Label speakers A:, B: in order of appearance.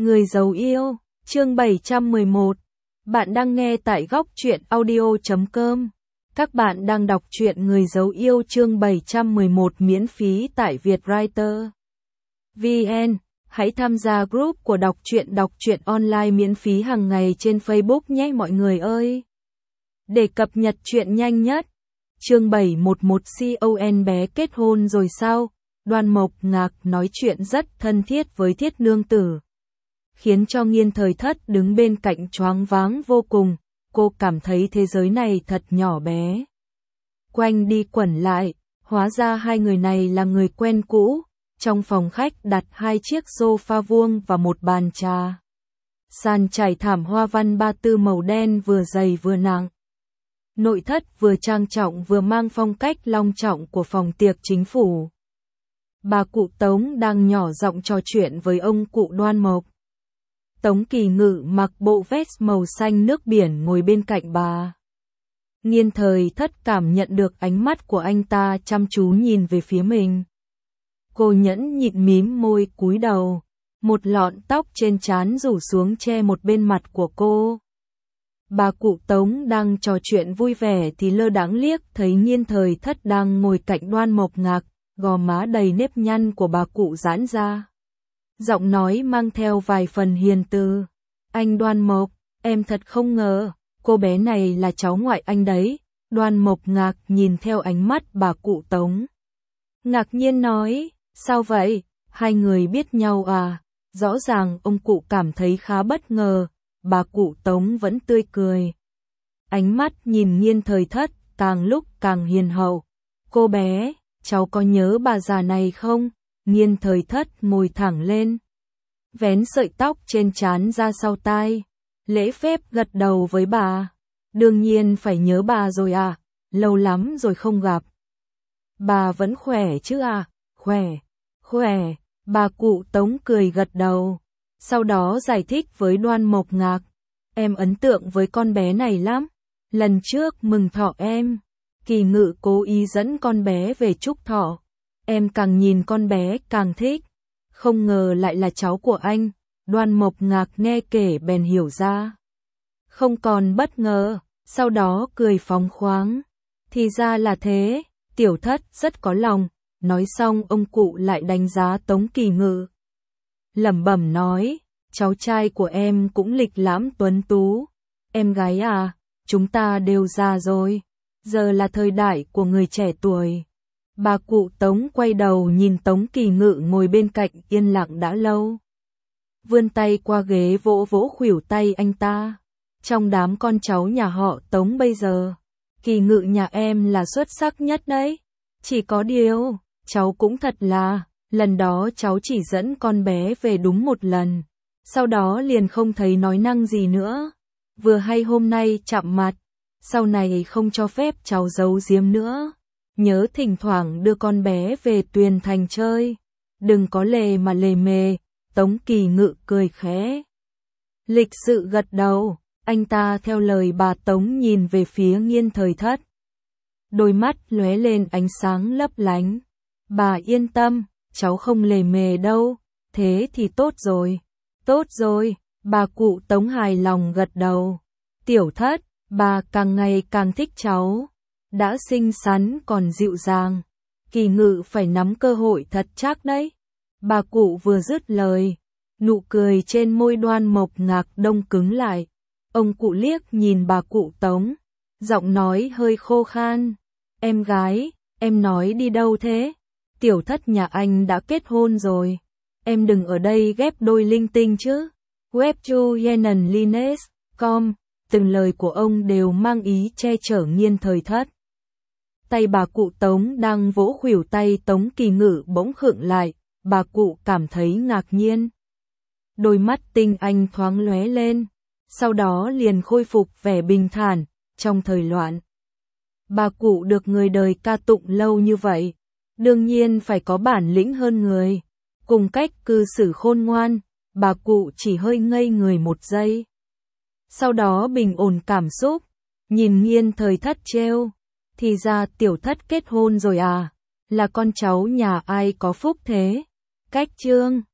A: Người giấu yêu, chương 711. Bạn đang nghe tại góc truyện audio.com. Các bạn đang đọc truyện Người giấu yêu chương 711 miễn phí tại Vietwriter VN. Hãy tham gia group của đọc truyện online miễn phí hàng ngày trên Facebook nhé mọi người ơi. Để cập nhật truyện nhanh nhất. Chương 711 con bé kết hôn rồi sao? Đoan Mộc Ngạc nói chuyện rất thân thiết với Thiết Nương Tử, khiến cho Nghiên Thời Thất đứng bên cạnh choáng váng vô cùng. Cô cảm thấy thế giới này thật nhỏ bé. Quanh đi quẩn lại, hóa ra hai người này là người quen cũ. Trong phòng khách đặt hai chiếc sofa vuông và một bàn trà. Sàn trải thảm hoa văn ba tư màu đen vừa dày vừa nặng. Nội thất vừa trang trọng vừa mang phong cách long trọng của phòng tiệc chính phủ. Bà cụ Tống đang nhỏ giọng trò chuyện với ông cụ Đoan Mộc. Tống Kỳ Ngự mặc bộ vest màu xanh nước biển ngồi bên cạnh bà. Nghiên Thời Thất cảm nhận được ánh mắt của anh ta chăm chú nhìn về phía mình. Cô nhẫn nhịn mím môi cúi đầu, một lọn tóc trên trán rủ xuống che một bên mặt của cô. Bà cụ Tống đang trò chuyện vui vẻ thì lơ đãng liếc thấy Nghiên Thời Thất đang ngồi cạnh Đoan Mộc Ngạc, gò má đầy nếp nhăn của bà cụ giãn ra. Giọng nói mang theo vài phần hiền từ. Anh Đoan Mộc, em thật không ngờ, cô bé này là cháu ngoại anh đấy. Đoan Mộc Ngạc nhìn theo ánh mắt bà cụ Tống. Ngạc nhiên nói, sao vậy, hai người biết nhau à? Rõ ràng ông cụ cảm thấy khá bất ngờ, bà cụ Tống vẫn tươi cười. Ánh mắt nhìn Nghiên Thời Thất càng lúc càng hiền hậu. Cô bé, cháu có nhớ bà già này không? Nghiên Thời Thất ngồi thẳng lên, vén sợi tóc trên trán ra sau tai, lễ phép gật đầu với bà. Đương nhiên phải nhớ bà rồi à, lâu lắm rồi không gặp. Bà vẫn khỏe chứ à? Khỏe, bà cụ Tống cười gật đầu, sau đó giải thích với Đoan Mộc Ngạc. Em ấn tượng với con bé này lắm, lần trước mừng thọ em, Kỳ Ngự cố ý dẫn con bé về chúc thọ. Em càng nhìn con bé càng thích, không ngờ lại là cháu của anh. Đoan Mộc Ngạc nghe kể bèn hiểu ra. Không còn bất ngờ, sau đó cười phóng khoáng. Thì ra là thế, Tiểu Thất rất có lòng. Nói xong ông cụ lại đánh giá Tống Kỳ Ngự. Lẩm bẩm nói, cháu trai của em cũng lịch lãm tuấn tú. Em gái à, chúng ta đều già rồi, giờ là thời đại của người trẻ tuổi. Bà cụ Tống quay đầu nhìn Tống Kỳ Ngự ngồi bên cạnh yên lặng đã lâu. Vươn tay qua ghế vỗ vỗ khuỷu tay anh ta. Trong đám con cháu nhà họ Tống bây giờ, Kỳ Ngự nhà em là xuất sắc nhất đấy. Chỉ có điều, cháu cũng thật là, lần đó cháu chỉ dẫn con bé về đúng một lần. Sau đó liền không thấy nói năng gì nữa. Vừa hay hôm nay chạm mặt, sau này không cho phép cháu giấu giếm nữa. Nhớ thỉnh thoảng đưa con bé về Tuyền Thành chơi. Đừng có lề mà lề mề. Tống Kỳ Ngự cười khẽ. Lịch sự gật đầu. Anh ta theo lời bà Tống nhìn về phía Nghiên Thời Thất. Đôi mắt lóe lên ánh sáng lấp lánh. Bà yên tâm, cháu không lề mề đâu. Thế thì tốt rồi. Tốt rồi, bà cụ Tống hài lòng gật đầu. Tiểu Thất, bà càng ngày càng thích cháu. Đã xinh xắn còn dịu dàng. Kỳ Ngự phải nắm cơ hội thật chắc đấy. Bà cụ vừa dứt lời, nụ cười trên môi Đoan Mộc Ngạc đông cứng lại. Ông cụ liếc nhìn bà cụ Tống, giọng nói hơi khô khan. Em gái, em nói đi đâu thế? Tiểu Thất nhà anh đã kết hôn rồi. Em đừng ở đây ghép đôi linh tinh chứ. webjuyenenlines.com. Từng lời của ông đều mang ý che chở Nghiên Thời Thất. Tay bà cụ Tống đang vỗ khuỷu tay Tống Kỳ Ngự bỗng khựng lại, bà cụ cảm thấy ngạc nhiên. Đôi mắt tinh anh thoáng lóe lên, sau đó liền khôi phục vẻ bình thản, trong thời loạn. Bà cụ được người đời ca tụng lâu như vậy, đương nhiên phải có bản lĩnh hơn người. Cùng cách cư xử khôn ngoan, bà cụ chỉ hơi ngây người một giây. Sau đó bình ổn cảm xúc, nhìn Nghiên Thời Thất trêu. Thì ra Tiểu Thất kết hôn rồi à? Là con cháu nhà ai có phúc thế? Cách chương